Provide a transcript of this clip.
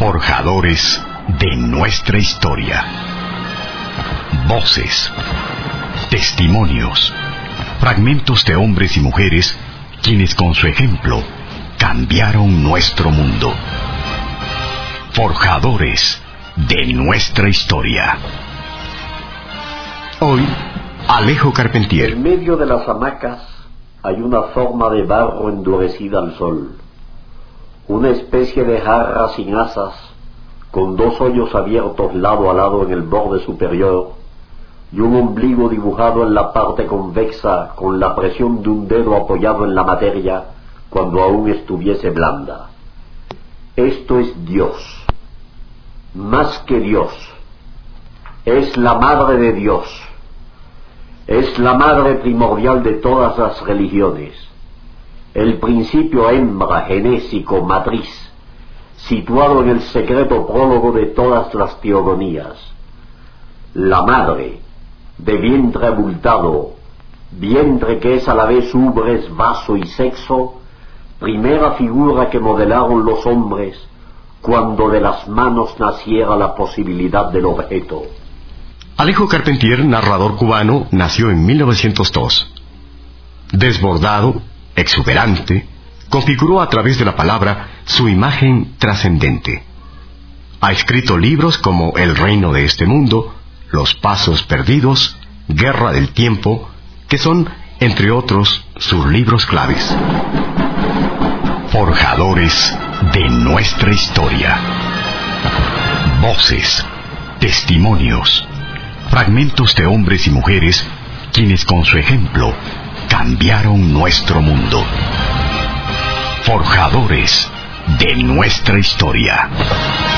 Forjadores de nuestra historia. Voces, testimonios, fragmentos de hombres y mujeres quienes con su ejemplo cambiaron nuestro mundo. Forjadores de nuestra historia. Hoy, Alejo Carpentier. En medio de las hamacas hay una forma de barro endurecida al sol, una especie de jarra sin asas, con dos hoyos abiertos lado a lado en el borde superior, y un ombligo dibujado en la parte convexa con la presión de un dedo apoyado en la materia cuando aún estuviese blanda. Esto es Dios, más que Dios, es la madre de Dios, es la madre primordial de todas las religiones, el principio hembra, genésico, matriz, situado en el secreto prólogo de todas las teogonías. La madre, de vientre abultado, vientre que es a la vez ubres, vaso y sexo, primera figura que modelaron los hombres cuando de las manos naciera la posibilidad del objeto. Alejo Carpentier, narrador cubano, nació en 1902. Desbordado, exuberante, configuró a través de la palabra su imagen trascendente. Ha escrito libros como El reino de este mundo, Los pasos perdidos, Guerra del tiempo, que son, entre otros, sus libros claves. Forjadores de nuestra historia. Voces, testimonios, fragmentos de hombres y mujeres quienes con su ejemplo cambiaron nuestro mundo. Forjadores de nuestra historia.